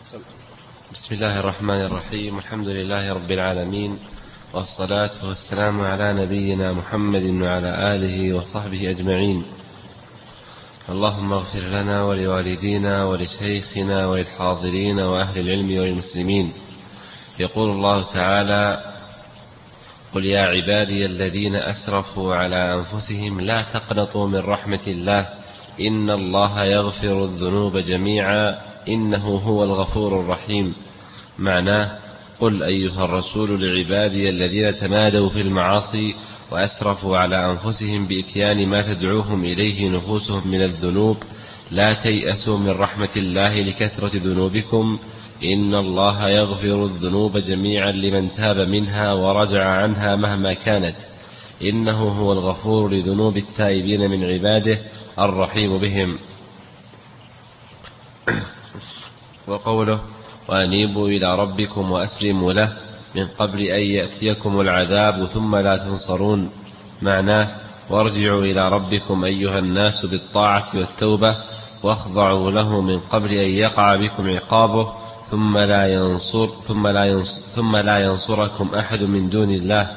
بسم الله الرحمن الرحيم. الحمد لله رب العالمين، والصلاة والسلام على نبينا محمد وعلى آله وصحبه أجمعين. اللهم اغفر لنا ولوالدينا ولشيخنا وللحاضرين وأهل العلم والمسلمين. يقول الله تعالى: قل يا عبادي الذين أسرفوا على أنفسهم لا تقنطوا من رحمة الله إن الله يغفر الذنوب جميعا إنه هو الغفور الرحيم. معناه: قل أيها الرسول لعبادي الذين تمادوا في المعاصي وأسرفوا على أنفسهم بإتيان ما تدعوهم إليه نفوسهم من الذنوب لا تيأسوا من رحمة الله لكثرة ذنوبكم إن الله يغفر الذنوب جميعا لمن تاب منها ورجع عنها مهما كانت إنه هو الغفور لذنوب التائبين من عباده الرحيم بهم. وقوله: وأنيبوا إلى ربكم وأسلموا له من قبل أن يأتيكم العذاب ثم لا تنصرون. معناه: وارجعوا إلى ربكم أيها الناس بالطاعة والتوبة واخضعوا له من قبل أن يقع بكم عقابه ثم لا ينصركم أحد من دون الله.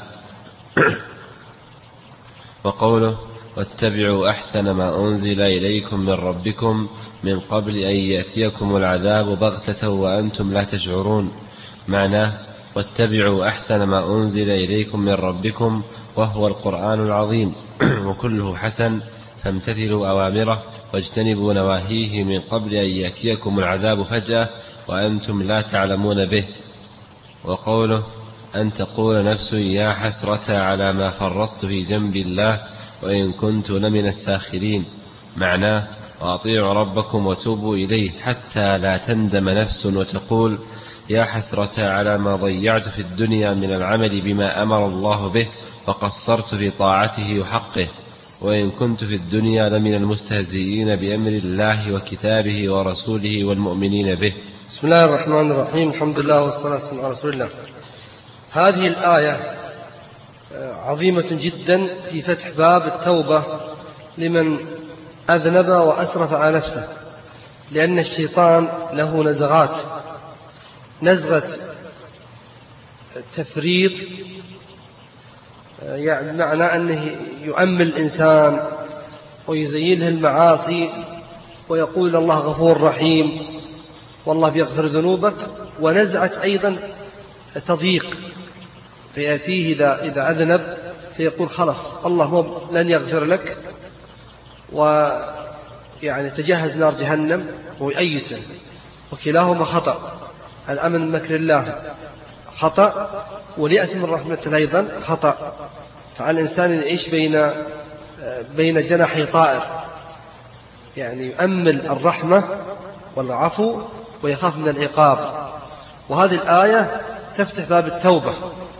وقوله: واتبعوا أحسن ما أنزل إليكم من ربكم من قبل أن يأتيكم العذاب بغتة وأنتم لا تشعرون. معناه: واتبعوا أحسن ما أنزل إليكم من ربكم وهو القرآن العظيم وكله حسن فامتثلوا أوامره واجتنبوا نواهيه من قبل أن يأتيكم العذاب فجأة وأنتم لا تعلمون به. وقوله: أن تقول نفس يا حسرة على ما فرطت في جنب الله وإن كنت لمن الساخرين. معناه: وأطيعوا ربكم وتوبوا إليه حتى لا تندم نفس وتقول يا حسرة على ما ضيعت في الدنيا من العمل بما أمر الله به وقصرت في طاعته وحقه وإن كنت في الدنيا لمن المستهزئين بأمر الله وكتابه ورسوله والمؤمنين به. بسم الله الرحمن الرحيم. الحمد لله والصلاة والسلام على رسول الله. هذه الآية عظيمة جدا في فتح باب التوبة لمن أذنب وأسرف على نفسه، لأن الشيطان له نزغات، نزغة تفريط، يعني معنى أنه يؤمل الإنسان ويزينه المعاصي ويقول الله غفور رحيم والله بيغفر ذنوبك، ونزعة أيضا تضييق، فيأتيه إذا أذنب فيقول خلص الله لن يغفر لك، ويعني تجهز نار جهنم ويأيسه، وكلاهما خطأ. الأمن من مكر الله خطأ، واليأس من رحمته أيضا خطأ. فعلى الإنسان يعيش بين جناحي طائر، يعني يؤمل الرحمة والعفو ويخاف من العقاب. وهذه الآية تفتح باب التوبة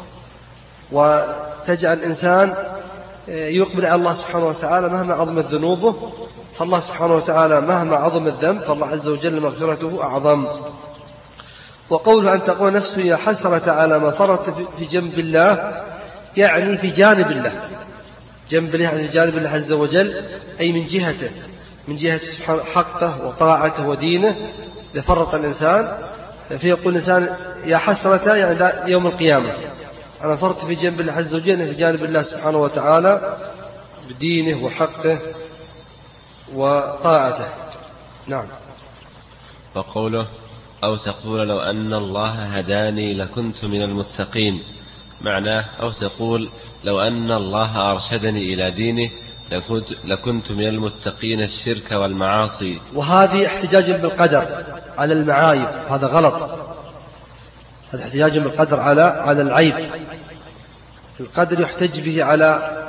وتجعل الإنسان يقبل على الله سبحانه وتعالى مهما عظمت ذنوبه، فالله سبحانه وتعالى مهما عظم الذنب فالله عز وجل مغفرته أعظم. وقوله أن تقول نفس يا حسرة على ما فرط في جنب الله، يعني في جانب الله، جنب الله يعني جانب الله عز وجل، أي من جهته، من جهة سبحانه حقه وطاعته ودينه. إذا فرط الإنسان فيقول الإنسان يا حسرة، يعني يوم القيامة أنا فرط في جنب الله عز وجل، في جانب الله سبحانه وتعالى بدينه وحقه وطاعته. نعم. وقوله: أو تقول لو أن الله هداني لكنت من المتقين. معناه: أو تقول لو أن الله أرشدني إلى دينه لكنت من المتقين الشرك والمعاصي. وهذه احتجاج بالقدر على المعايب، هذا غلط، هذا احتجاج بالقدر على العيب. القدر يحتج به على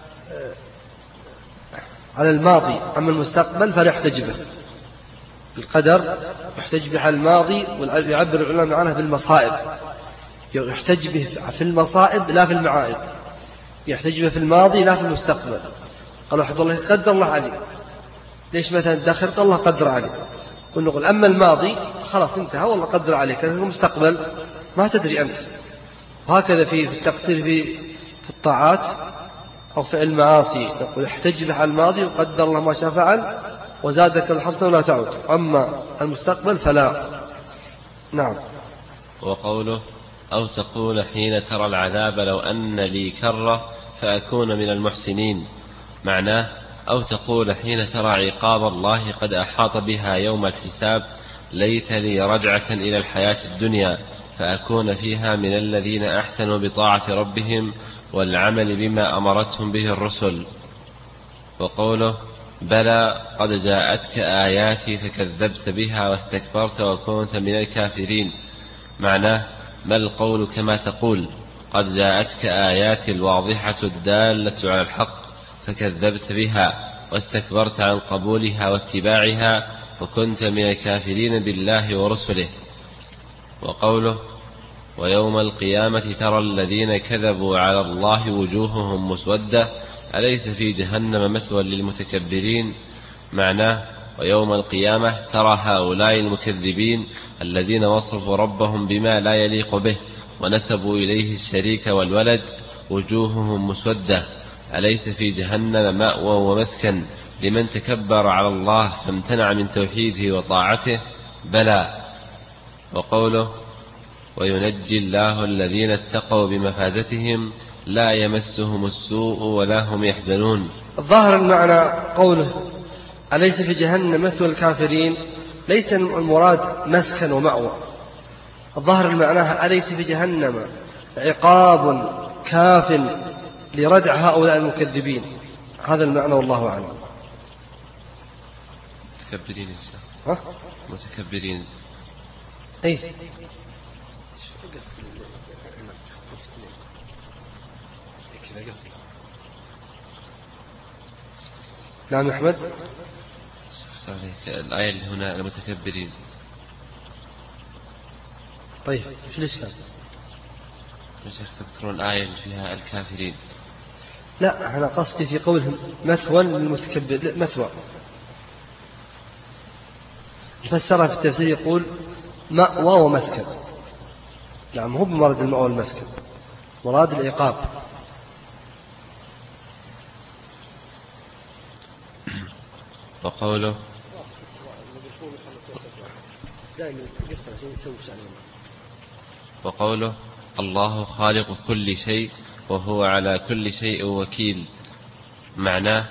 الماضي، أما المستقبل فلا يحتج به. القدر يحتج به على الماضي، ويعبر العلماء عنه بالمصائب، يحتج به في المصائب لا في المعائب، يحتج به في الماضي لا في المستقبل. قالوا حد الله قدر الله عليه، ليش مثلا داخل قال الله قدر عليه، نقول أما الماضي خلاص انتهى والله قدر عليك، لكن المستقبل ما تدري أنت. وهكذا في التقصير في الطاعات أو فعل المعاصي، نقول احتج به على الماضي وقدر الله ما شاء فعل وزادك الحسنة ولا تعود، أما المستقبل فلا. نعم. وقوله أو تقول حين ترى العذاب لو أن لي كرة فأكون من المحسنين، معناه أو تقول حين ترى عقاب الله قد أحاط بها يوم الحساب ليت لي رجعة إلى الحياة الدنيا فأكون فيها من الذين أحسنوا بطاعة ربهم والعمل بما أمرتهم به الرسل. وقوله بلى قد جاءتك آياتي فكذبت بها واستكبرت وكنت من الكافرين، معناه ما القول كما تقول قد جاءتك آياتي الواضحة الدالة على الحق فكذبت بها واستكبرت عن قبولها واتباعها وكنت من الكافرين بالله ورسله. وقوله ويوم القيامة ترى الذين كذبوا على الله وجوههم مسودة أليس في جهنم مثوى للمتكبرين، معناه ويوم القيامة ترى هؤلاء المكذبين الذين وصفوا ربهم بما لا يليق به ونسبوا إليه الشريك والولد وجوههم مسودة أليس في جهنم مأوى ومسكن لمن تكبر على الله فامتنع من توحيده وطاعته، بلى. وقوله وينجي الله الذين اتقوا بمفازتهم لا يمسهم السوء ولا هم يحزنون. الظاهر المعنى قوله أليس في جهنم مثوى الكافرين ليس المراد مسكن ومأوى، الظاهر المعنى أليس في جهنم عقاب كاف لردع هؤلاء المكذبين، هذا المعنى والله أعلم. متكبرين يا شيخ. متكبرين أي نعم أحمد. الآية اللي هنا المتكبرين. طيب إيش الإشكال؟ تذكرون الآية اللي فيها الكافرين؟ لا أنا قصدي في قولهم مثوى للمتكبر، مثوى فسرها في التفسير يقول مأوى ومسكن. نعم هو بمراد المأوى والمسكن، مراد العقاب. وقوله وقوله الله خالق كل شيء وهو على كل شيء وكيل، معناه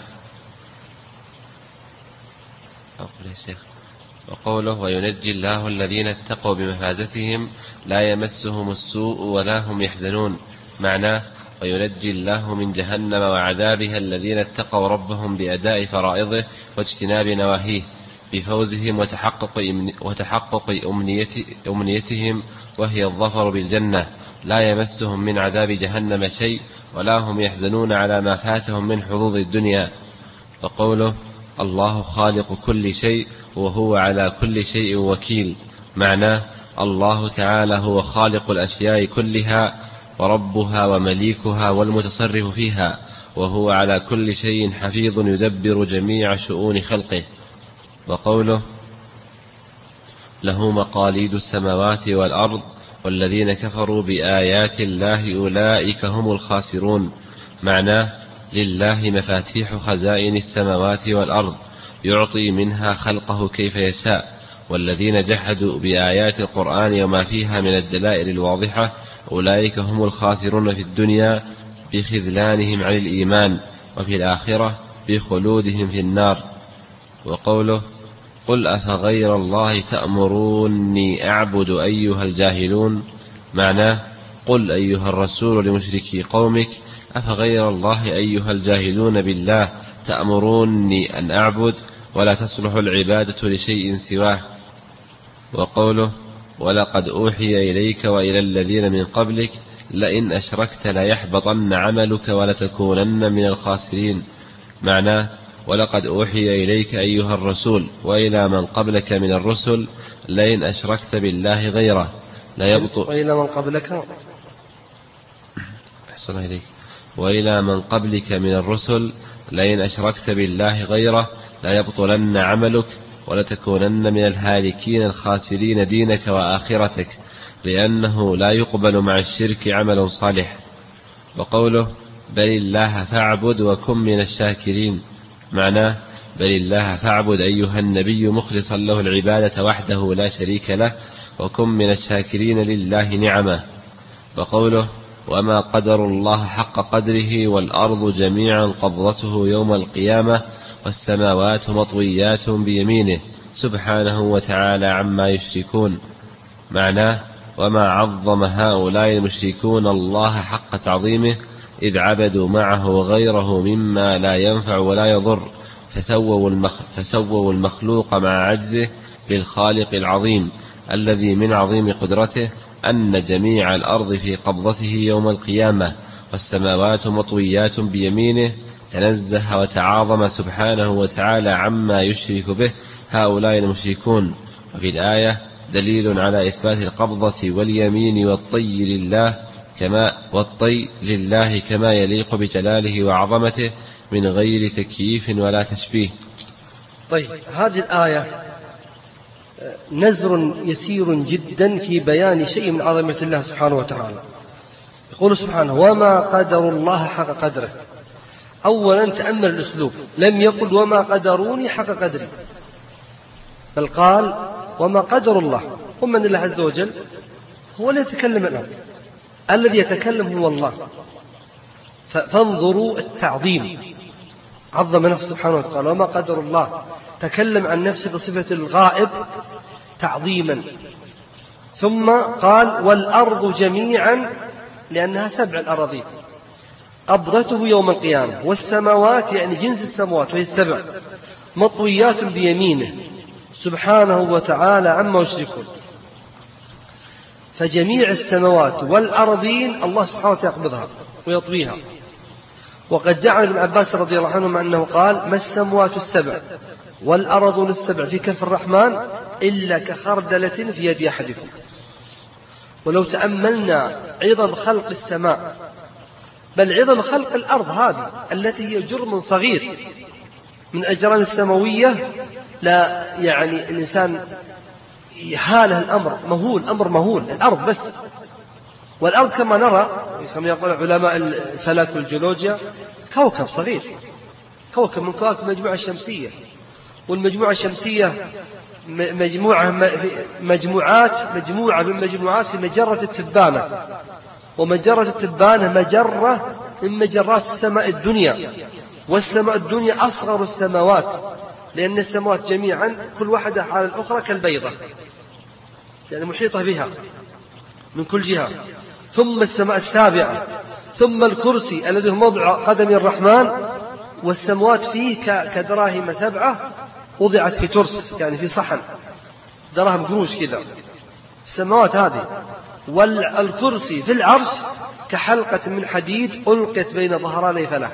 أقول يا شيخ. وقوله وينجي الله الذين اتقوا بمفازتهم لا يمسهم السوء ولا هم يحزنون، معناه وينجي الله من جهنم وعذابها الذين اتقوا ربهم بأداء فرائضه واجتناب نواهيه بفوزهم وتحقق أمنيتهم وهي الظفر بالجنة لا يمسهم من عذاب جهنم شيء ولا هم يحزنون على ما فاتهم من حظوظ الدنيا. وقوله الله خالق كل شيء وهو على كل شيء وكيل، معناه الله تعالى هو خالق الأشياء كلها وربها ومليكها والمتصرف فيها، وهو على كل شيء حفيظ يدبر جميع شؤون خلقه. وقوله له مقاليد السماوات والأرض والذين كفروا بآيات الله أولئك هم الخاسرون، معناه لله مفاتيح خزائن السماوات والأرض يعطي منها خلقه كيف يشاء، والذين جحدوا بآيات القرآن وما فيها من الدلائل الواضحة أولئك هم الخاسرون في الدنيا بخذلانهم عن الإيمان وفي الآخرة بخلودهم في النار. وقوله قل أفغير الله تأمروني أعبد أيها الجاهلون، معناه قل أيها الرسول لمشركي قومك أفغير الله أيها الجاهلون بالله تأمروني أن أعبد ولا تصلح العبادة لشيء سواه. وقوله ولقد أوحي إليك وإلى الذين من قبلك لئن أشركت ليحبطن عملك ولتكونن من الخاسرين، معناه ولقد أوحي إليك أيها الرسول وإلى من قبلك من الرسل لئن أشركت بالله غيره ليبطل وإلى من قبلك أحسن إليك وإلى من قبلك من الرسل لئن أشركت بالله غيره ليبطلن عملك ولتكونن من الهالكين الخاسرين دينك وآخرتك، لأنه لا يقبل مع الشرك عمل صالح. وقوله بل الله فاعبد وكن من الشاكرين، معناه بل الله فاعبد أيها النبي مخلصا له العبادة وحده لا شريك له وكن من الشاكرين لله نعمه. وقوله وما قدر الله حق قدره والأرض جميعا قبضته يوم القيامة والسماوات مطويات بيمينه سبحانه وتعالى عما يشركون. معناه وما عظم هؤلاء المشركون الله حق تعظيمه إذ عبدوا معه غيره مما لا ينفع ولا يضر، فسووا المخلوق مع عجزه بالخالق العظيم الذي من عظيم قدرته أن جميع الأرض في قبضته يوم القيامة والسماوات مطويات بيمينه. تنزه وتعاظم سبحانه وتعالى عما يشرك به هؤلاء المشركون. وفي الآية دليل على إثبات القبضة واليمين والطي لله كما يليق بجلاله وعظمته من غير تكييف ولا تشبيه. طيب، هذه الآية نزر يسير جدا في بيان شيء من عظمة الله سبحانه وتعالى. يقول سبحانه وما قدر الله حق قدره. أولا تأمل الأسلوب، لم يقل وما قدروني حق قدري، بل قال وما قدر الله. ومن الله عز وجل هو الذي يتكلم الآن، الذي يتكلم هو الله. فانظروا التعظيم، عظم نفسه سبحانه وتعالى وما قدر الله، تكلم عن نفسه بصفة الغائب تعظيما. ثم قال والأرض جميعا لأنها 7 الأراضين قبضته يوم القيامة، والسماوات يعني جنس السماوات وهي 7 مطويات بيمينه سبحانه وتعالى عما يشركون. فجميع السماوات والأرضين الله سبحانه وتعالى يقبضها ويطويها. وقد جعل ابن عباس رضي الله عنه أنه قال ما السماوات 7 والأرض 7 في كف الرحمن إلا كخردلة في يد أحدكم. ولو تأملنا عظم خلق السماء، بل عظم خلق الأرض هذه التي هي جرم صغير من الأجرام السماوية، لا يعني الإنسان يهاله الأمر مهول، أمر مهول. الأرض بس، والأرض كما نرى كما يقول علماء الفلك والجيولوجيا كوكب صغير، كوكب من كواكب المجموعة الشمسية. والمجموعة الشمسية مجموعة من مجموعات في مجرة التبانة، ومجرة التبانة مجرة من مجرات السماء الدنيا. والسماء الدنيا أصغر السماوات، لأن السماوات جميعا كل واحدة على الأخرى كالبيضة، يعني محيطة بها من كل جهة. ثم السماء السابعة، ثم الكرسي الذي هو موضع قدم الرحمن، والسماوات فيه كدراهم 7 وضعت في ترس، يعني في صحن دراهم قروش كذا. السماوات هذه والكرسي في العرش كحلقة من حديد ألقت بين ظهراني فله.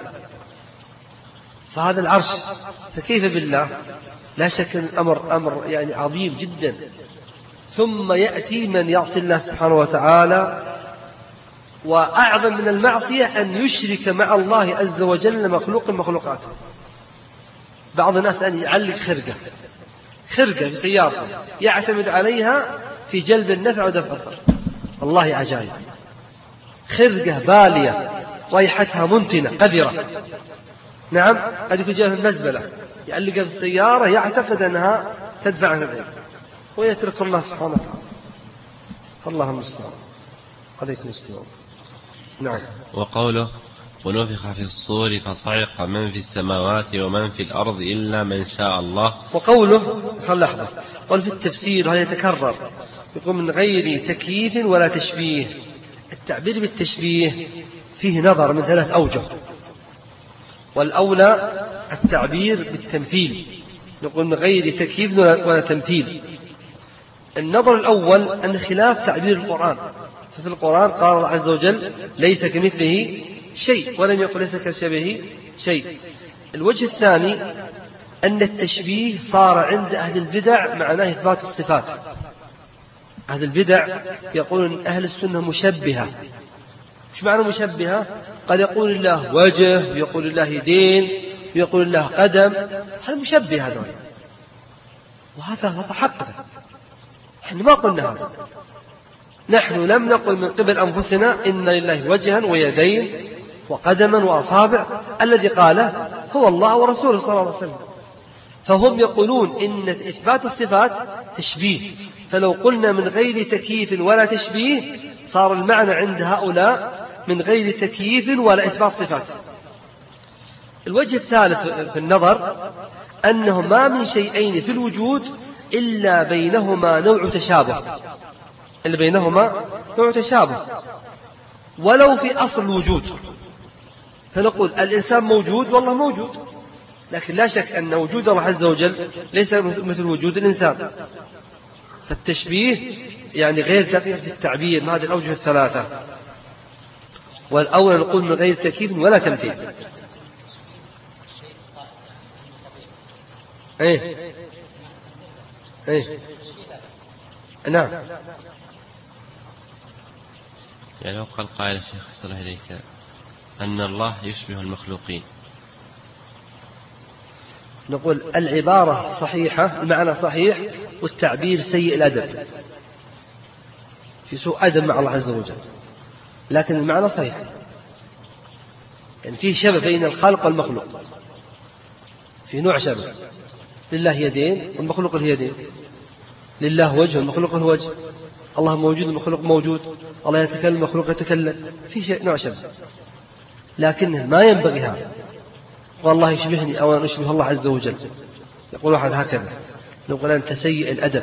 فهذا العرش، فكيف بالله؟ لا شك الأمر أمر يعني عظيم جدا. ثم يأتي من يعصي الله سبحانه وتعالى، وأعظم من المعصية أن يشرك مع الله عز وجل مخلوق من مخلوقاته. بعض الناس أن يعلق خرقة في سيارته يعتمد عليها في جلب النفع ودفع الضر. والله عجائب، خرقة بالية ريحتها منتنة قذرة، نعم قد يكون جاء في المزبلة يعلقها في السيارة يعتقد أنها تدفع عنه العلم، ويترك الله سبحانه وتعالى. الله المستعان. عليكم السلام. نعم. وقوله ونفخ في الصور فصعق من في السماوات ومن في الأرض إلا من شاء الله. وقوله لحظة، قال في التفسير هذا يتكرر، يقول من غير تكييف ولا تشبيه. التعبير بالتشبيه فيه نظر من 3 أوجه، والأولى التعبير بالتمثيل، نقول من غير تكييف ولا تمثيل. النظر الأول أن خلاف تعبير القرآن، ففي القرآن قال الله عز وجل ليس كمثله شيء، ولم يقل ليس كشبهه شيء. الوجه الثاني أن التشبيه صار عند أهل البدع معناه إثبات الصفات. أهل البدع يقولون أهل السنة مشبهة. مش معنى مشبهة؟ قد يقول الله وجه، ويقول الله يدين، ويقول الله قدم، هذا مشبه هذول، وهذا حق. نحن ما قلنا هذا، نحن لم نقل من قبل أنفسنا إن لله وجها ويدين وقدما وأصابع. الذي قاله هو الله ورسوله صلى الله عليه وسلم. فهم يقولون إن إثبات الصفات تشبيه، فلو قلنا من غير تكييف ولا تشبيه صار المعنى عند هؤلاء من غير تكييف ولا إثبات صفات. الوجه الثالث في النظر أنه ما من شيئين في الوجود إلا بينهما نوع تشابه ولو في أصل الوجود. فنقول الإنسان موجود والله موجود، لكن لا شك أن وجود الله عز وجل ليس مثل وجود الإنسان. فالتشبيه يعني غير دقيق في التعبير من هذه الأوجه الثلاثة. والأول نقول من غير تكييف ولا تمثيل. نعم. يعني لو قال قائل الشيخ أحسن إليك أن الله يشبه المخلوقين، نقول العبارة صحيحة، المعنى صحيح، والتعبير سيء الأدب، في سوء أدب مع الله عز وجل، لكن المعنى صحيح. يعني فيه شبه بين الخالق والمخلوق، في نوع شبه، لله يدين والمخلوق اليدين، لله وجه والمخلوق الوجه، الله موجود والمخلوق موجود، الله يتكلم والمخلوق يتكلم، في نوع شبه، لكنه ما ينبغي هذا والله يشبهني أو أن أشبه الله عز وجل. يقول واحد هكذا، نقول أنت سيء الأدب.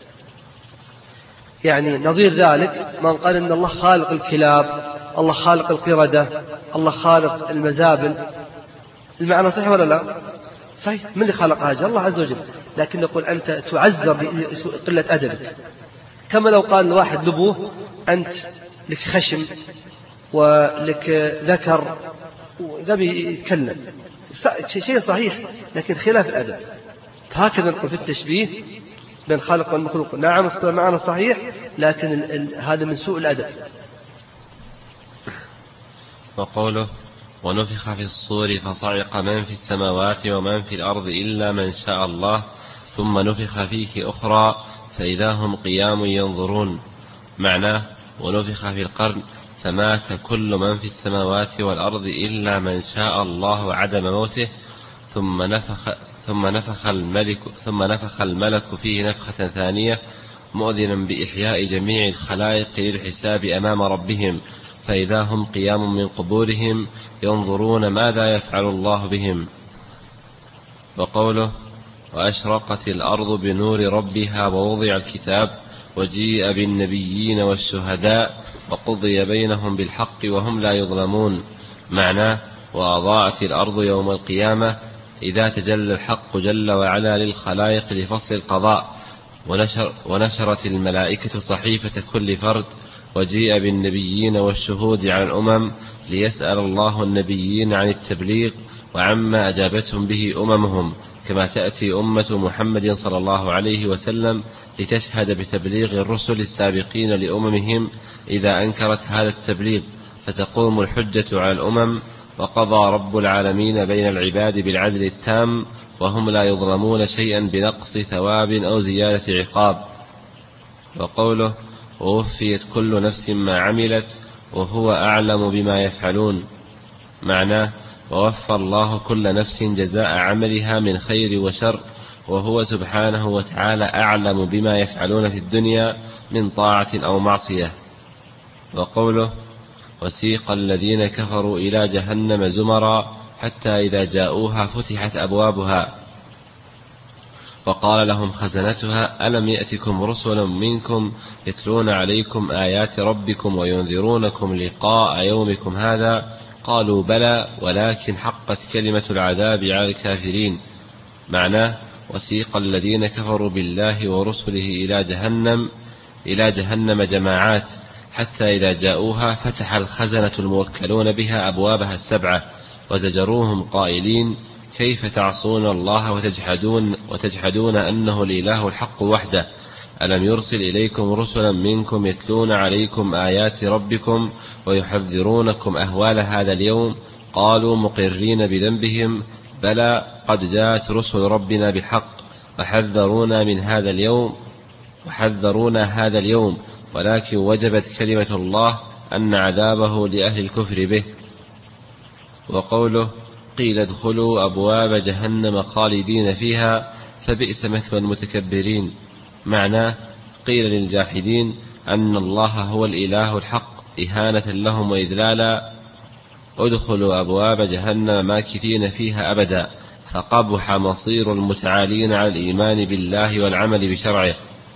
يعني نظير ذلك من قال إن الله خالق الكلاب، الله خالق القردة، الله خالق المزابل. المعنى صحيح ولا لا؟ صحيح. من اللي خلق هذا؟ الله عز وجل. لكن نقول أنت تعذر بقلة أدبك. كما لو قال الواحد لأبوه أنت لك خشم ولك ذكر، وذبي يتكلم، شيء صحيح لكن خلاف الأدب. هكذا نقول في التشبيه بين الخالق والمخلوق، نعم معنى صحيح، لكن هذا من سوء الأدب. وقوله ونفخ في الصور فصعق من في السماوات ومن في الأرض إلا من شاء الله ثم نفخ فيه أخرى فإذا هم قيام ينظرون. معناه ونفخ في القرن فمات كل من في السماوات والأرض إلا من شاء الله وعدم موته، ثم نفخ الملك فيه نفخة ثانية مؤذنا بإحياء جميع الخلائق للحساب أمام ربهم، فإذا هم قيام من قبورهم ينظرون ماذا يفعل الله بهم. وقوله وأشرقت الأرض بنور ربها ووضع الكتاب وجيء بالنبيين والشهداء وقضي بينهم بالحق وهم لا يظلمون. معناه وأضاءت الأرض يوم القيامة إذا تجلى الحق جل وعلا للخلائق لفصل القضاء، ونشرت الملائكة صحيفة كل فرد، وجيء بالنبيين والشهود على الأمم ليسأل الله النبيين عن التبليغ وعما أجابتهم به أممهم، كما تأتي أمة محمد صلى الله عليه وسلم لتشهد بتبليغ الرسل السابقين لأممهم إذا أنكرت هذا التبليغ، فتقوم الحجة على الأمم. وقضى رب العالمين بين العباد بالعدل التام وهم لا يظلمون شيئا بنقص ثواب أو زيادة عقاب. وقوله ووفيت كل نفس ما عملت وهو أعلم بما يفعلون. معناه ووفى الله كل نفس جزاء عملها من خير وشر، وهو سبحانه وتعالى أعلم بما يفعلون في الدنيا من طاعة أو معصية. وقوله وسيق الذين كفروا إلى جهنم زمرا حتى إذا جاءوها فتحت أبوابها وقال لهم خزنتها ألم يأتكم رسل منكم يتلون عليكم آيات ربكم وينذرونكم لقاء يومكم هذا قالوا بلى ولكن حقت كلمة العذاب على الكافرين. معناه وسيق الذين كفروا بالله ورسله إلى جهنم جماعات حتى إذا جاءوها فتح الخزنة الموكلون بها أبوابها السبعة وزجروهم قائلين كيف تعصون الله وتجحدون أنه الإله الحق وحده ألم يرسل إليكم رسلا منكم يتلون عليكم آيات ربكم ويحذرونكم أهوال هذا اليوم قالوا مقرين بذنبهم بلى قد جاءت رسل ربنا بالحق وحذرونا هذا اليوم ولكن وجبت كلمة الله أن عذابه لأهل الكفر به. وقوله قيل ادخلوا أبواب جهنم خالدين فيها فبئس مثوى المتكبرين. معناه قيل للجاحدين أن الله هو الإله الحق إهانة لهم وإذلالا: ادخلوا أبواب جهنم ماكثين فيها أبدا، فقبح مصير المتعالين على الإيمان بالله والعمل بشرعه.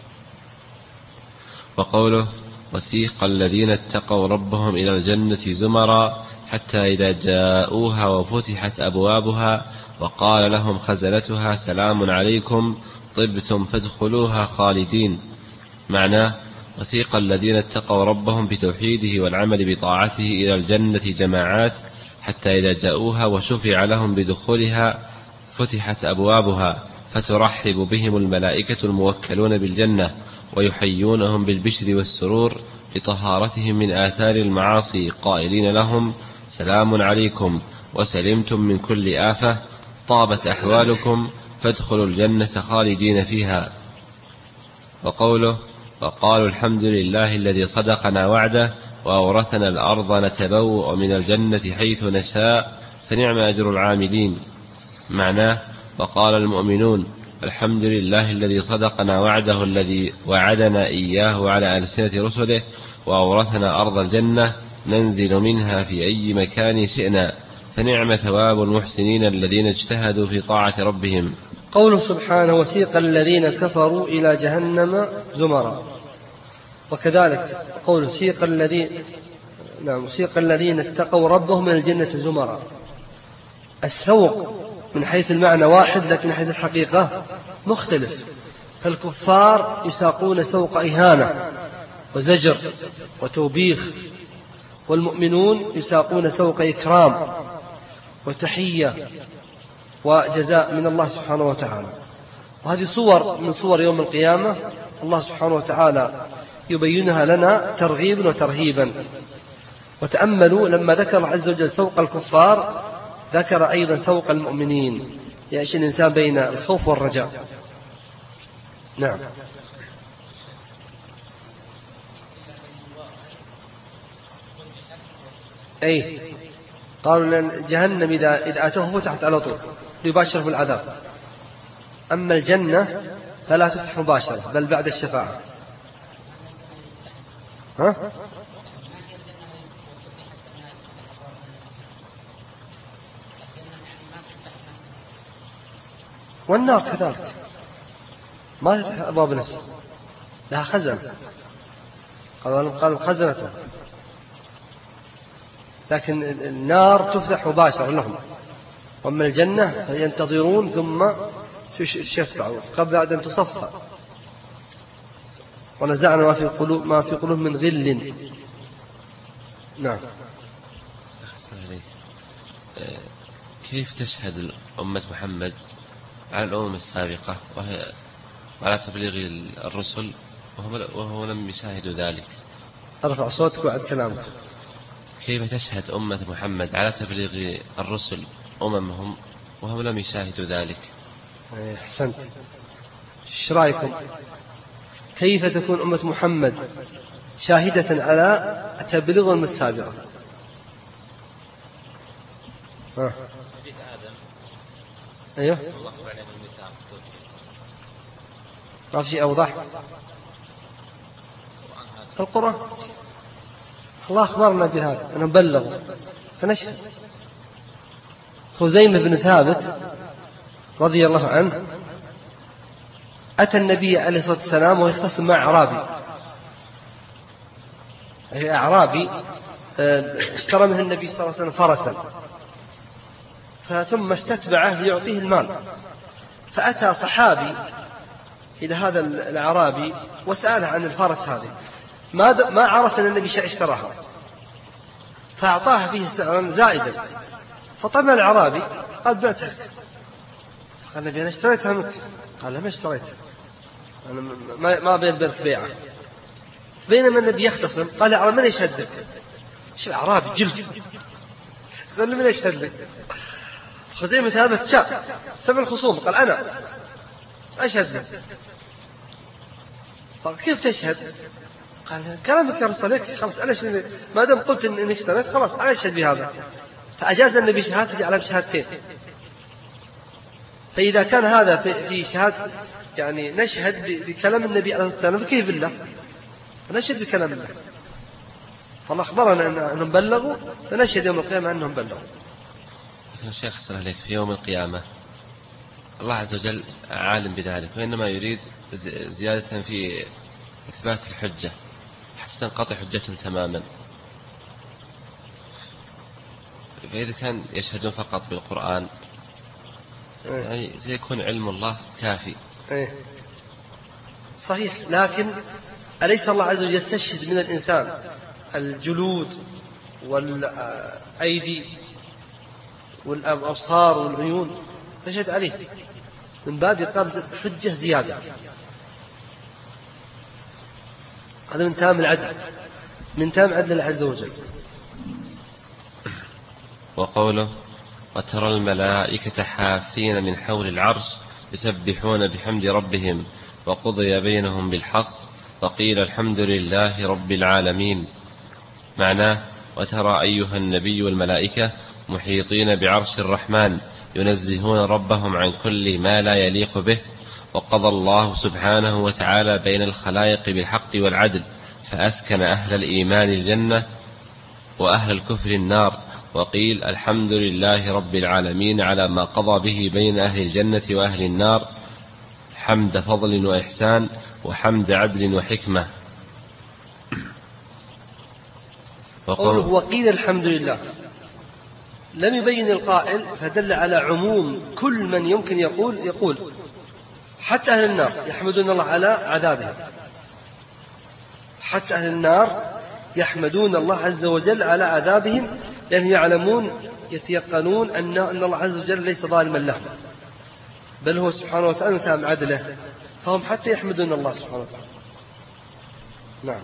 وقوله: وسيق الذين اتقوا ربهم إلى الجنة زمرا حتى إذا جاءوها وفتحت أبوابها وقال لهم خزنتها سلام عليكم طبتم فادخلوها خالدين. معناه: وسيق الذين اتقوا ربهم بتوحيده والعمل بطاعته إلى الجنة جماعات حتى إذا جاءوها وشفع لهم بدخولها فتحت أبوابها فترحب بهم الملائكة الموكلون بالجنة ويحيونهم بالبشر والسرور لطهارتهم من آثار المعاصي، قائلين لهم: سلام عليكم وسلمتم من كل آفة، طابت أحوالكم فادخلوا الجنة خالدين فيها. وقوله: وقالوا الحمد لله الذي صدقنا وعده وأورثنا الأرض نتبوأ من الجنة حيث نشاء فنعم أجر العاملين. معناه: وقال المؤمنون: الحمد لله الذي صدقنا وعده الذي وعدنا إياه على ألسنة رسله وأورثنا أرض الجنة ننزل منها في أي مكان شئنا فنعم ثواب المحسنين الذين اجتهدوا في طاعة ربهم. قوله سبحانه: وسيق الذين كفروا إلى جهنم زمرا. وكذلك قوله: سيق الذين اتقوا ربهم من الجنة زمرا. السوق من حيث المعنى واحد، لكن من حيث الحقيقة مختلف. فالكفار يساقون سوق إهانة وزجر وتوبيخ، والمؤمنون يساقون سوق إكرام وتحية وجزاء من الله سبحانه وتعالى. وهذه صور من صور يوم القيامة الله سبحانه وتعالى يبينها لنا ترغيبا وترهيبا. وتأملوا لما ذكر عز وجل سوق الكفار ذكر أيضا سوق المؤمنين، يعيش الإنسان بين الخوف والرجاء. نعم. أي قالوا لأن جهنم إذا أتوه فتحت على طول ليباشر بالعذاب، أما الجنة فلا تفتح مباشرة بل بعد الشفاعة. ها؟ والنار كذلك ما تفتح أبواب نفسها، لها خزن، قالوا خزنته، لكن النار تفتح مباشرة لهم، وأما الجنة فينتظرون ثم تشفع قبل أن تصفى. ونزعنا ما في قلوب من غل. نعم. كيف تشهد أمة محمد على الأمم السابقة وهي على تبليغ الرسل وهو لم يشاهدوا ذلك؟ ارفع صوتك وعد كلامك. كيف تشهد أمة محمد على تبليغ الرسل أممهم وهم لم يشاهدوا ذلك؟ أحسنت. ايش رأيكم؟ كيف تكون أمة محمد شاهدة على تبليغهم السابقة؟ أيوه، ما في أوضح. القرآن الله أخبرنا بهذا أنهم بلغوا فنشهد. خزيمة بن ثابت رضي الله عنه أتى النبي عليه الصلاة والسلام ويختصم مع أعرابي اشترى منه النبي صلى الله عليه وسلم فرسا، ثم استتبعه ليعطيه المال، فأتى صحابي إلى هذا الأعرابي وسأله عن الفرس هذه، ما عرف أن النبي اشتراها، فأعطاها فيه سعرا زائدا، فطمع الأعرابي قال: بعتك. فقال النبي: أنا اشتريتها منك. قال: لا، ما اشتريتها، أنا ما بينك بيعة. بينما النبي يختصم قال: يا من يشهد لك؟ شو أعرابي جلف، قال: من يشهد لك؟ خزيمة ثابت شاء سمع الخصوم قال: أنا أشهد لك. قال: كيف تشهد؟ قال: كلامك يا رسول الله، خلاص أنا ما دام قلت إنك اشتريت خلاص أنا أشهد بهذا. فأجاز النبي شهادته على شهادتين. فإذا كان هذا في شهادة يعني نشهد بكلام النبي عليه الصلاة والسلام، فكيف بالله؟ فنشهد بكلام الله. فالله أخبرنا أنهم بلغوا، فنشهد يوم القيامة أنهم بلغوا. لكن الشيخ حسن عليك، في يوم القيامة الله عز وجل عالم بذلك، وإنما يريد زيادة في إثبات الحجة حتى تنقطع حجتهم تماما. فإذا كان يشهدون فقط بالقرآن يعني سيكون علم الله كافي. صحيح، لكن أليس الله عز وجل يستشهد من الإنسان الجلود والأيدي والأبصار والعيون، تشهد عليه من باب إقامة حجة زيادة. هذا من تام العدل، من تام عدل الله عز وجل. وقوله وترى الملائكة حافين من حول العرش يسبحون بحمد ربهم وقضي بينهم بالحق وقيل الحمد لله رب العالمين. معناه وترى أيها النبي الملائكة محيطين بعرش الرحمن ينزهون ربهم عن كل ما لا يليق به. وقضى الله سبحانه وتعالى بين الخلائق بالحق والعدل، فأسكن أهل الإيمان الجنة وأهل الكفر النار. وقيل الحمد لله رب العالمين على ما قضى به بين أهل الجنة وأهل النار، حمد فضل وإحسان وحمد عدل وحكمة. قوله وقيل الحمد لله لم يبين القائل، فدل على عموم كل من يمكن يقول حتى أهل النار يحمدون الله على عذابهم، حتى أهل النار يحمدون الله عز وجل على عذابهم، لأنهم يعلمون يتيقنون أن الله عز وجل ليس ظالما لهم، بل هو سبحانه وتعالى متام عدله، فهم حتى يحمدون الله سبحانه وتعالى. نعم.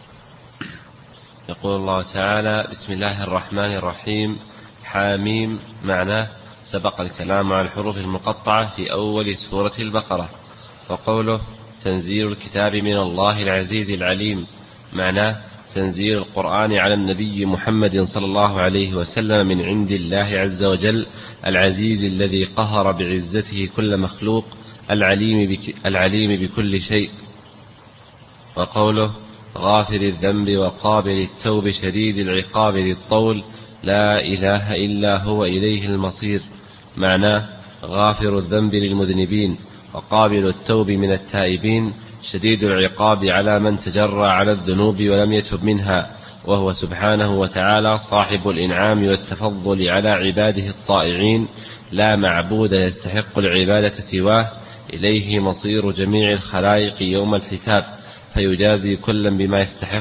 يقول الله تعالى بسم الله الرحمن الرحيم حاميم. معناه سبق الكلام عن الحروف المقطعة في أول سورة البقرة. وقوله تنزيل الكتاب من الله العزيز العليم. معناه تنزيل القرآن على النبي محمد صلى الله عليه وسلم من عند الله عز وجل، العزيز الذي قهر بعزته كل مخلوق، العليم بكل شيء. وقوله غافر الذنب وقابل التوب شديد العقاب ذي الطول، لا إله إلا هو إليه المصير. معناه غافر الذنب للمذنبين وقابل التوب من التائبين، شديد العقاب على من تجرى على الذنوب ولم يتب منها، وهو سبحانه وتعالى صاحب الإنعام والتفضل على عباده الطائعين، لا معبود يستحق العبادة سواه، إليه مصير جميع الخلائق يوم الحساب، فيجازي كلا بما يستحق.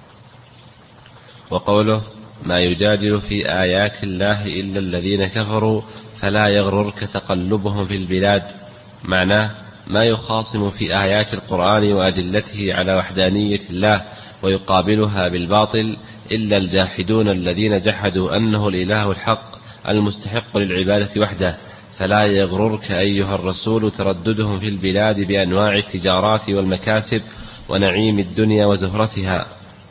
وقوله ما يجادل في آيات الله إلا الذين كفروا فلا يغررك تقلبهم في البلاد. معناه ما يخاصم في آيات القرآن وأدلته على وحدانية الله ويقابلها بالباطل إلا الجاحدون الذين جحدوا أنه الإله الحق المستحق للعبادة وحده، فلا يغررك أيها الرسول ترددهم في البلاد بأنواع التجارات والمكاسب ونعيم الدنيا وزهرتها.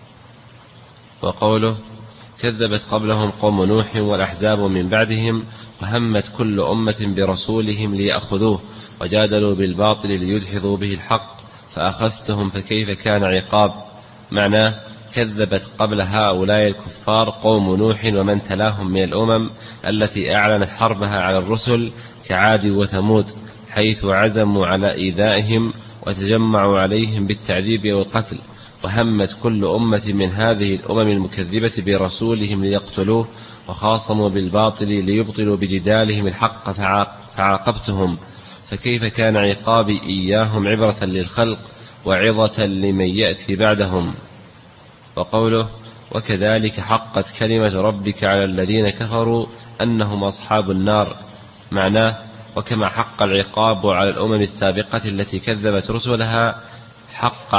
وقوله كذبت قبلهم قوم نوح والأحزاب من بعدهم، وهمت كل أمة برسولهم ليأخذوه وجادلوا بالباطل ليدحضوا به الحق فأخذتهم فكيف كان عقاب. معناه كذبت قبل هؤلاء الكفار قوم نوح ومن تلاهم من الأمم التي أعلنت حربها على الرسل كعاد وثمود، حيث عزموا على إيذائهم وتجمعوا عليهم بالتعذيب والقتل. وهمت كل أمة من هذه الأمم المكذبة برسولهم ليقتلوه، وخاصموا بالباطل ليبطلوا بجدالهم الحق فعاقبتهم، فكيف كان عقابي إياهم عبرة للخلق وعظة لمن يأتي بعدهم. وقوله وكذلك حقت كلمة ربك على الذين كفروا أنهم أصحاب النار. معناه وكما حق العقاب على الأمم السابقة التي كذبت رسلها حق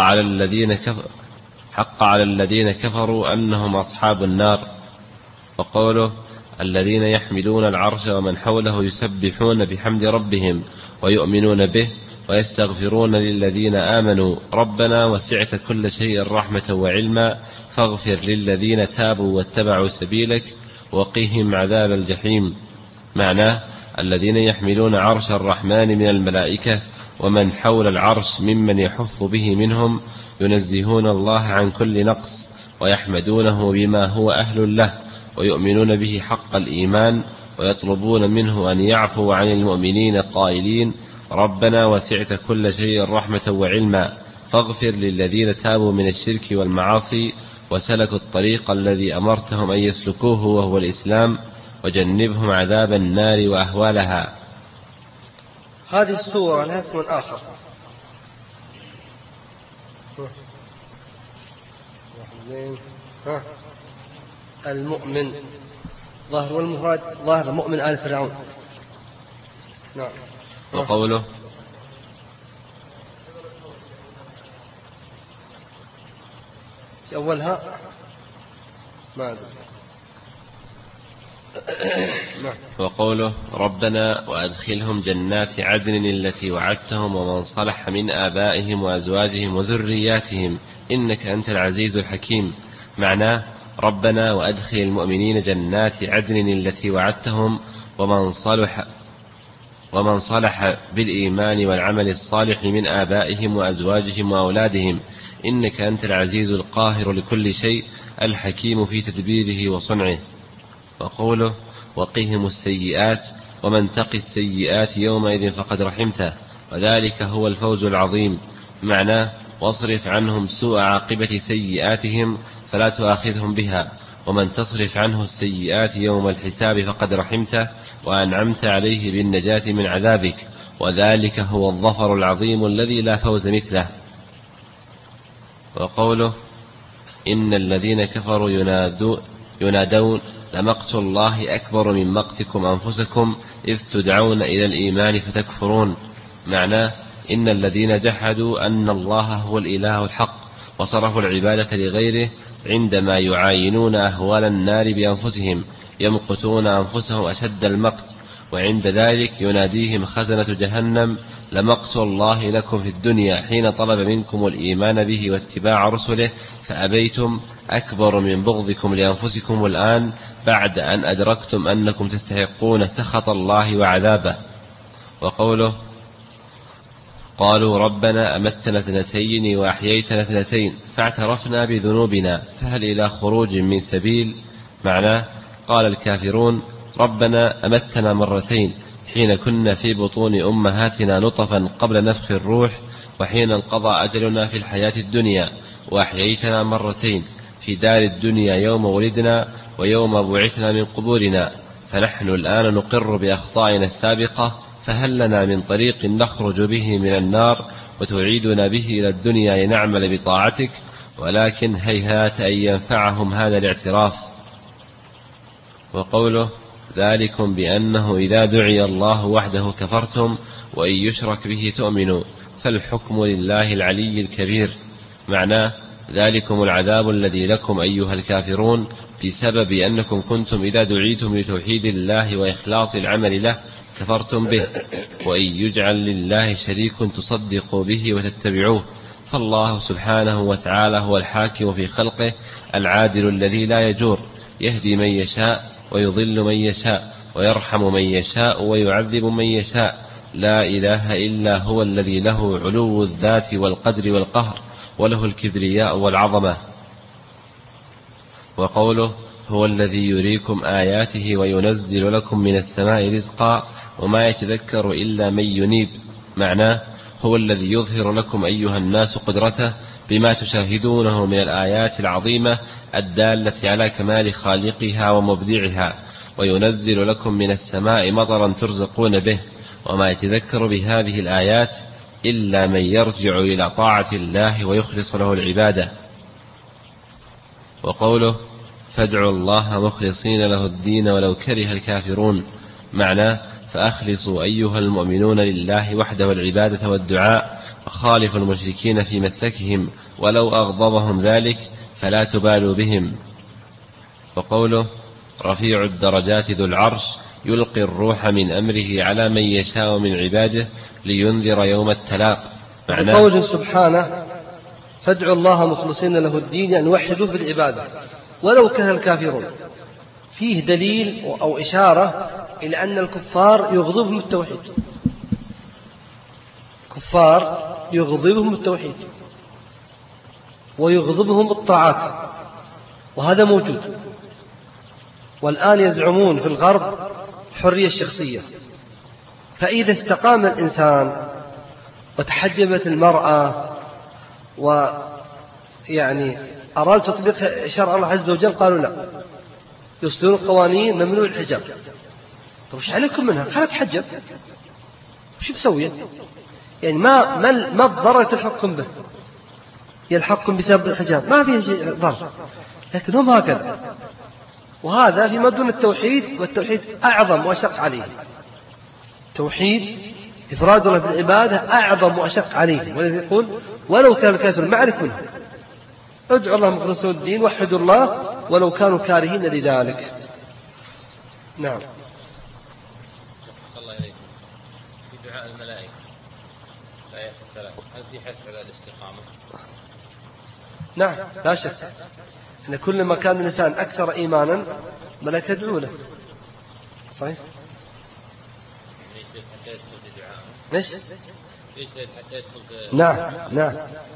على الذين كفروا أنهم أصحاب النار. وقوله الذين يحملون العرش ومن حوله يسبحون بحمد ربهم ويؤمنون به ويستغفرون للذين آمنوا ربنا وسعت كل شيء رحمة وعلما فاغفر للذين تابوا واتبعوا سبيلك وقهم عذاب الجحيم. معناه الذين يحملون عرش الرحمن من الملائكة ومن حول العرش ممن يحف به منهم ينزهون الله عن كل نقص ويحمدونه بما هو أهل له ويؤمنون به حق الإيمان ويطلبون منه أن يعفو عن المؤمنين قائلين ربنا وسعت كل شيء رحمة وعلما فاغفر للذين تابوا من الشرك والمعاصي وسلكوا الطريق الذي أمرتهم أن يسلكوه وهو الإسلام وجنبهم عذاب النار وأهوالها. هذه السورة لها اسم آخر، المؤمن ظاهر، والمراد ظاهر مؤمن آل فرعون. نعم. وقوله في أولها ما أدري. وقوله ربنا وأدخلهم جنات عدن التي وعدتهم ومن صلح من آبائهم وأزواجهم وذرياتهم إنك أنت العزيز الحكيم. معناه ربنا وأدخل المؤمنين جنات عدن التي وعدتهم ومن صلح بالإيمان والعمل الصالح من آبائهم وأزواجهم وأولادهم إنك أنت العزيز القاهر لكل شيء الحكيم في تدبيره وصنعه. وقوله وقهم السيئات ومن تق السيئات يومئذ فقد رحمته وذلك هو الفوز العظيم. معناه واصرف عنهم سوء عاقبة سيئاتهم فلا تؤاخذهم بها، ومن تصرف عنه السيئات يوم الحساب فقد رحمته وأنعمت عليه بالنجاة من عذابك وذلك هو الظفر العظيم الذي لا فوز مثله. وقوله إن الذين كفروا ينادون لمقت الله أكبر من مقتكم أنفسكم إذ تدعون إلى الإيمان فتكفرون. معناه إن الذين جحدوا أن الله هو الإله الحق وصرفوا العبادة لغيره عندما يعاينون أهوال النار بأنفسهم يمقتون أنفسهم أشد المقت، وعند ذلك يناديهم خزنة جهنم لمقت الله لكم في الدنيا حين طلب منكم الإيمان به واتباع رسله فأبيتم أكبر من بغضكم لأنفسكم الآن بعد أن أدركتم أنكم تستحقون سخط الله وعذابه. وقوله قالوا ربنا أمتنا 2 وأحييتنا 2 فاعترفنا بذنوبنا فهل إلى خروج من سبيل. معناه قال الكافرون ربنا أمتنا 2 حين كنا في بطون أمهاتنا نطفا قبل نفخ الروح وحين انقضى أجلنا في الحياة الدنيا، وأحييتنا 2 في دار الدنيا يوم ولدنا ويوم بعثنا من قبورنا، فنحن الآن نقر بأخطائنا السابقة فهل لنا من طريق نخرج به من النار وتعيدنا به إلى الدنيا لنعمل بطاعتك، ولكن هيهات أن ينفعهم هذا الاعتراف. وقوله ذلكم بأنه إذا دعي الله وحده كفرتم وإن يشرك به تؤمنوا فالحكم لله العلي الكبير. معناه ذلكم العذاب الذي لكم أيها الكافرون بسبب أنكم كنتم إذا دعيتم لتوحيد الله وإخلاص العمل له كفرتم به، وإن يجعل لله شريك تصدقوا به وتتبعوه، فالله سبحانه وتعالى هو الحاكم في خلقه العادل الذي لا يجور، يهدي من يشاء ويضل من يشاء ويرحم من يشاء ويعذب من يشاء، لا إله إلا هو الذي له علو الذات والقدر والقهر وله الكبرياء والعظمة. وقوله هو الذي يريكم آياته وينزل لكم من السماء رزقا وما يتذكر إلا من ينيب. معناه هو الذي يظهر لكم أيها الناس قدرته بما تشاهدونه من الآيات العظيمة الدالة على كمال خالقها ومبدعها، وينزل لكم من السماء مطرا ترزقون به، وما يتذكر بهذه الآيات إلا من يرجع إلى طاعة الله ويخلص له العبادة. وقوله فادعوا الله مخلصين له الدين ولو كره الكافرون. معناه فأخلصوا أيها المؤمنون لله وحده العبادة والدعاء، وخالفوا المشركين في مسلكهم ولو أغضبهم ذلك فلا تبالوا بهم. وقوله رفيع الدرجات ذو العرش يلقي الروح من أمره على من يشاء من عباده لينذر يوم التلاق. معناه قوله سبحانه فادعوا الله مخلصين له الدين يعني وحدوا في العبادة ولو كره الكافرون، فيه دليل أو إشارة إلى أن الكفار يغضبهم التوحيد. الكفار يغضبهم التوحيد ويغضبهم الطاعات، وهذا موجود. والآن يزعمون في الغرب الحرية الشخصية، فإذا استقام الإنسان وتحجبت المرأة ويعني أراد تطبيق شرع الله عز وجل، قالوا لا، يصدرون قوانين ممنوع الحجاب. طيب وش عليكم منها؟ خلها تحجب، وش بسوي؟ يعني ما الضرر تلحقكم به؟ يلحقكم بسبب الحجاب ما فيه شيء ضرر، لكن هم هكذا. وهذا فيما دون التوحيد، والتوحيد أعظم وأشق عليه. توحيد إفراد الله بالعبادة أعظم وأشق عليه، ولذلك يقول ولو كان الكافر ما عليك منه، ادعوا الله مخلصين الدين، وحدوا الله ولو كانوا كارهين لذلك. نعم. الله إليكم. في دعاء الملائكة الآية الثلاث، هل في حث على الاستقامة؟ نعم لا شك أن كلما كان الإنسان أكثر إيمانا ملائكة يدعو له. صحيح. يجتهد حتى يدخل في دعاء. ليش؟ يجتهد حتى يدخل في. نعم.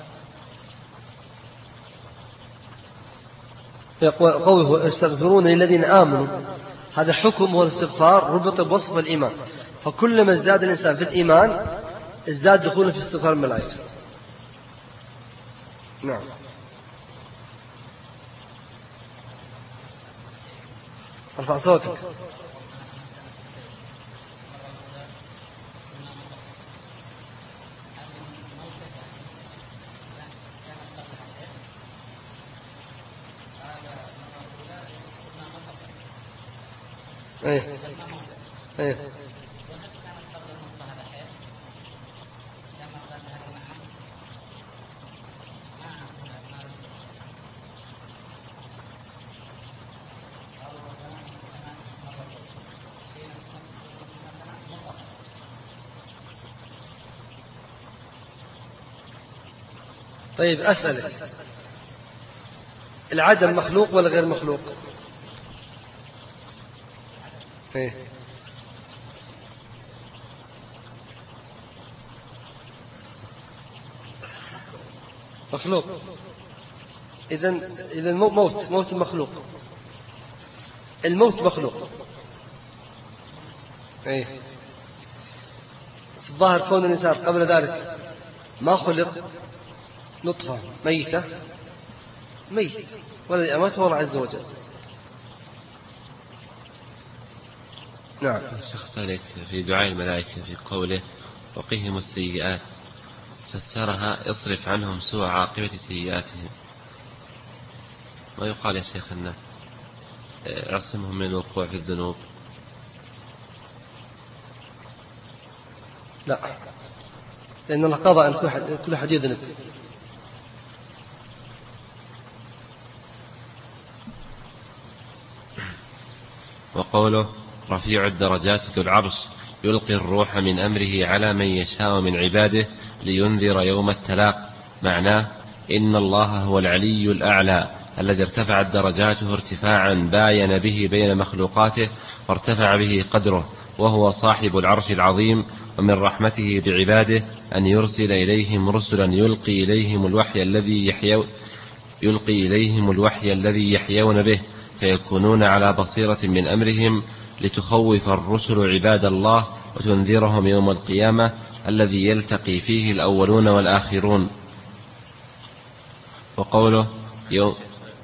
قوله يستغفرون للذين آمنوا، هذا حكم والاستغفار ربط بوصف الإيمان، فكلما ازداد الإنسان في الإيمان ازداد دخولا في استغفار الملائكة. نعم. ارفع صوتك. ايه طيب أسألك، العدم مخلوق ولا غير مخلوق؟ ايه مخلوق. إذن موت مخلوق. الموت مخلوق. ايه في الظاهر كون الإنسان قبل ذلك ما خلق نطفة ميتة ميت، والذي أماته الله عز وجل. نعم. شخص عليك في دعاء الملائكة في قوله وقهم السيئات، فسرها اصرف عنهم سوء عاقبة سيئاتهم. ما يقال يا شيخنا عصمهم من الوقوع في الذنوب؟ لا، لأن الله قضى أن كل حد يذنب. وقوله رفيع الدرجات ذو العرش يلقي الروح من أمره على من يشاء من عباده لينذر يوم التلاق، معناه إن الله هو العلي الأعلى الذي ارتفعت درجاته ارتفاعا باين به بين مخلوقاته وارتفع به قدره، وهو صاحب العرش العظيم. ومن رحمته بعباده أن يرسل إليهم رسلا يلقي إليهم الوحي الذي يحيون به، فيكونون على بصيرة من أمرهم، لتخوف الرسل عباد الله وتنذرهم يوم القيامة الذي يلتقي فيه الأولون والآخرون. وقوله يوم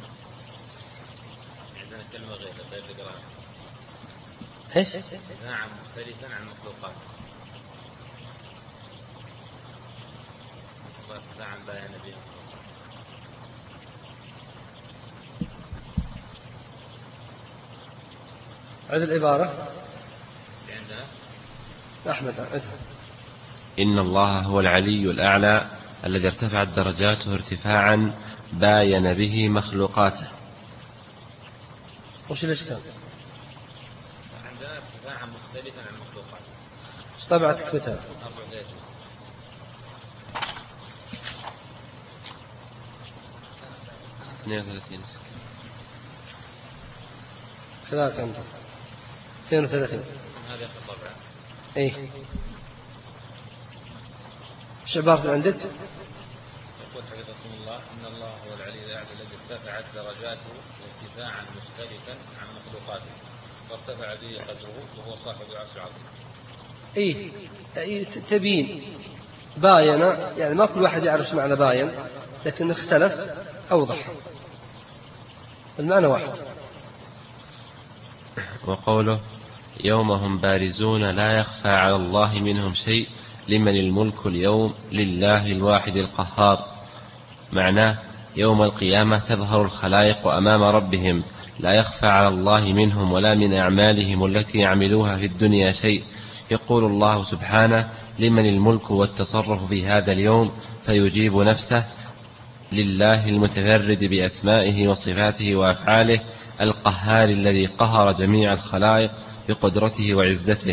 ايش؟ نعم مختلفا عن المخلوقات. نعم بيان به. عد العبارة عندنا أحمد عدها. إن الله هو العلي الأعلى الذي ارتفعت درجاته ارتفاعا باين به مخلوقاته. وش الإشكال؟ عندنا ارتفاعا مختلفا عن المخلوقات. ايش طبعتك مثال؟ 32 كذلك أنت 32. هذا طبعا. إيه إيش عبارة عندك؟ يقول حفظكم الله إن الله هو العلي الأعلى الذي ارتفعت درجاته ارتفاعا مختلفا عن مخلوقاته وارتفع به قدره وهو صاحب العرش العظيم. إيه تبين باين، يعني ما كل واحد يعرف معنى باين، لكن اختلف أوضح، المعنى واحد. وقوله يوم هم بارزون لا يخفى على الله منهم شيء لمن الملك اليوم لله الواحد القهار. معناه يوم القيامة تظهر الخلائق أمام ربهم لا يخفى على الله منهم ولا من أعمالهم التي يعملوها في الدنيا شيء. يقول الله سبحانه لمن الملك والتصرف في هذا اليوم، فيجيب نفسه لله المتفرد بأسمائه وصفاته وأفعاله القهار الذي قهر جميع الخلائق بقدرته وعزته.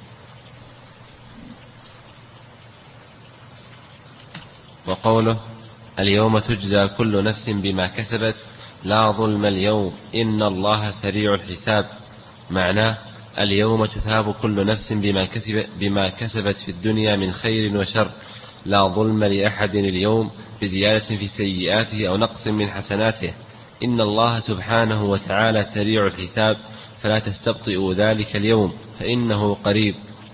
وقوله اليوم تجزى كل نفس بما كسبت لا ظلم اليوم إن الله سريع الحساب. معناه اليوم تثاب كل نفس بما كسبت في الدنيا من خير وشر، لا ظلم لأحد اليوم بزيادة في سيئاته أو نقص من حسناته. إن الله سبحانه وتعالى سريع الحساب، فلا تستبطئوا ذلك اليوم فإنه قريب.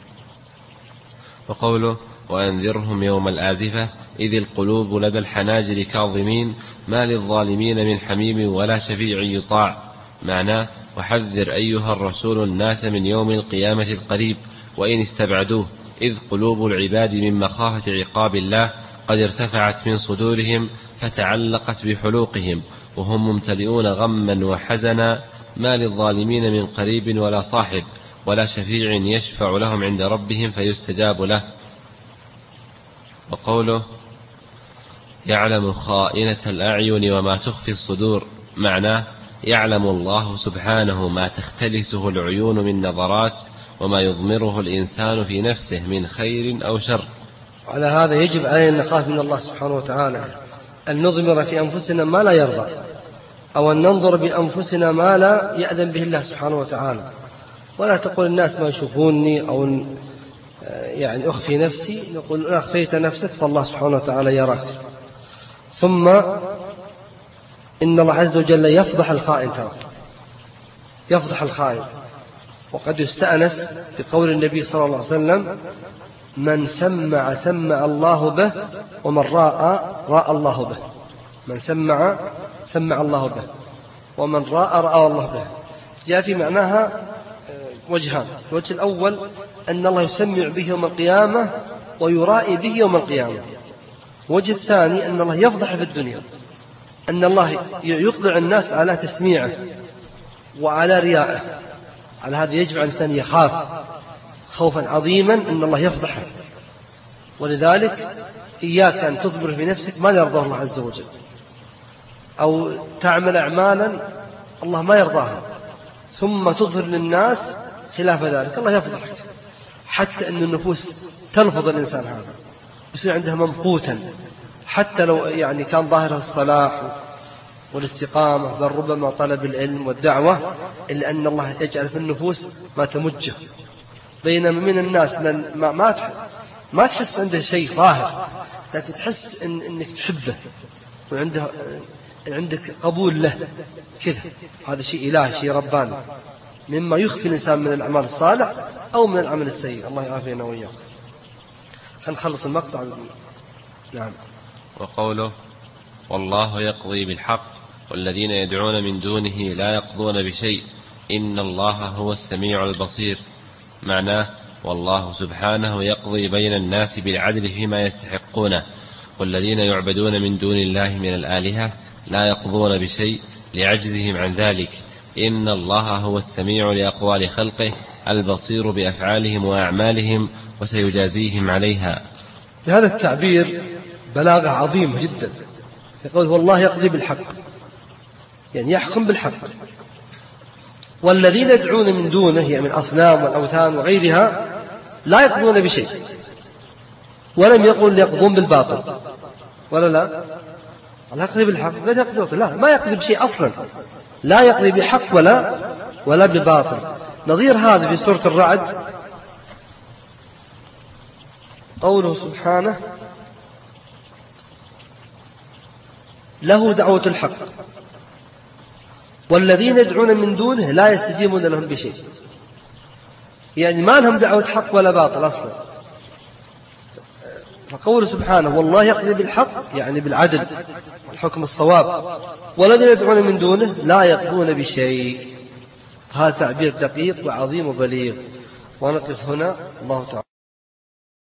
وقوله وأنذرهم يوم الآزفة إذ القلوب لدى الحناجر كاظمين ما للظالمين من حميم ولا شفيع يطاع. معناه وحذر أيها الرسول الناس من يوم القيامة القريب وإن استبعدوه، إذ قلوب العباد من مخافة عقاب الله قد ارتفعت من صدورهم فتعلقت بحلوقهم وهم ممتلئون غما وحزنا ما للظالمين من قريب ولا صاحب ولا شفيع يشفع لهم عند ربهم فيستجاب له. وقوله يعلم خائنة الأعين وما تخفي الصدور. معناه يعلم الله سبحانه ما تختلسه العيون من نظرات وما يضمره الإنسان في نفسه من خير أو شر. على هذا يجب علينا أن نخاف من الله سبحانه وتعالى، أن نضمر في أنفسنا ما لا يرضى، أو أن ننظر بأنفسنا ما لا يأذن به الله سبحانه وتعالى. ولا تقول الناس ما يشوفوني أو يعني أخفي نفسي، نقول إن أخفيت نفسك فالله سبحانه وتعالى يراك. ثم إن الله عز وجل يفضح الخائن، ترى يفضح الخائن. وقد يستأنس بقول النبي صلى الله عليه وسلم من سمع الله به ومن راء الله به. من سمع الله به ومن راء الله به. جاء في معناها وجهان. الوجه الأول أن الله يسمع به يوم القيامة ويرائي به يوم القيامة. الوجه الثاني أن الله يفضح في الدنيا، أن الله يطلع الناس على تسميعه وعلى ريائه. على هذا يجب على الإنسان يخاف خوفا عظيما أن الله يفضحه. ولذلك إياك أن تضمر في نفسك ما يرضاه الله عز وجل، أو تعمل أعمالا الله ما يرضاها ثم تظهر للناس خلاف ذلك، الله يفضحك. حتى أن النفوس تلفظ الإنسان هذا يصير عندها ممقوتا، حتى لو يعني كان ظاهره الصلاح والاستقامة بل ربما طلب العلم والدعوة، إلا أن الله يجعل في النفوس ما تمجه. بينما من الناس من ما تحس عنده شيء ظاهر، لكن تحس إنك تحبه وعندك قبول له كذا. هذا شيء إلهي، شيء رباني، مما يخفي الإنسان من الأعمال الصالح أو من العمل السيء. الله يعافينا وإياكم. هنخلص المقطع. نعم. وقوله والله يقضي بالحق والذين يدعون من دونه لا يقضون بشيء إن الله هو السميع البصير. معناه والله سبحانه يقضي بين الناس بالعدل فيما يستحقونه، والذين يعبدون من دون الله من الآلهة لا يقضون بشيء لعجزهم عن ذلك. إن الله هو السميع لأقوال خلقه البصير بأفعالهم وأعمالهم وسيجازيهم عليها. لهذا التعبير بلاغة عظيمة جدا. يقول والله يقضي بالحق، يعني يحكم بالحق. والذين يدعون من دونه يعني من أصنام والأوثان وغيرها لا يقضون بشيء. ولم يقل يقضون بالباطل، ولا لا الله يقضي بالحق، لا يقضي بالباطل، لا ما يقضي بشيء أصلا، لا يقضي بحق ولا بباطل. نظير هذا في سورة الرعد قوله سبحانه له دعوة الحق، والذين يدعون من دونه لا يستجيبون لهم بشيء، يعني ما لهم دعوة حق ولا باطل أصلا. فقوله سبحانه والله يقضي بالحق يعني بالعدل والحكم الصواب، والذين يدعون من دونه لا يقضون بشيء. هذا تعبير دقيق وعظيم وبليغ. ونقف هنا. الله تعالى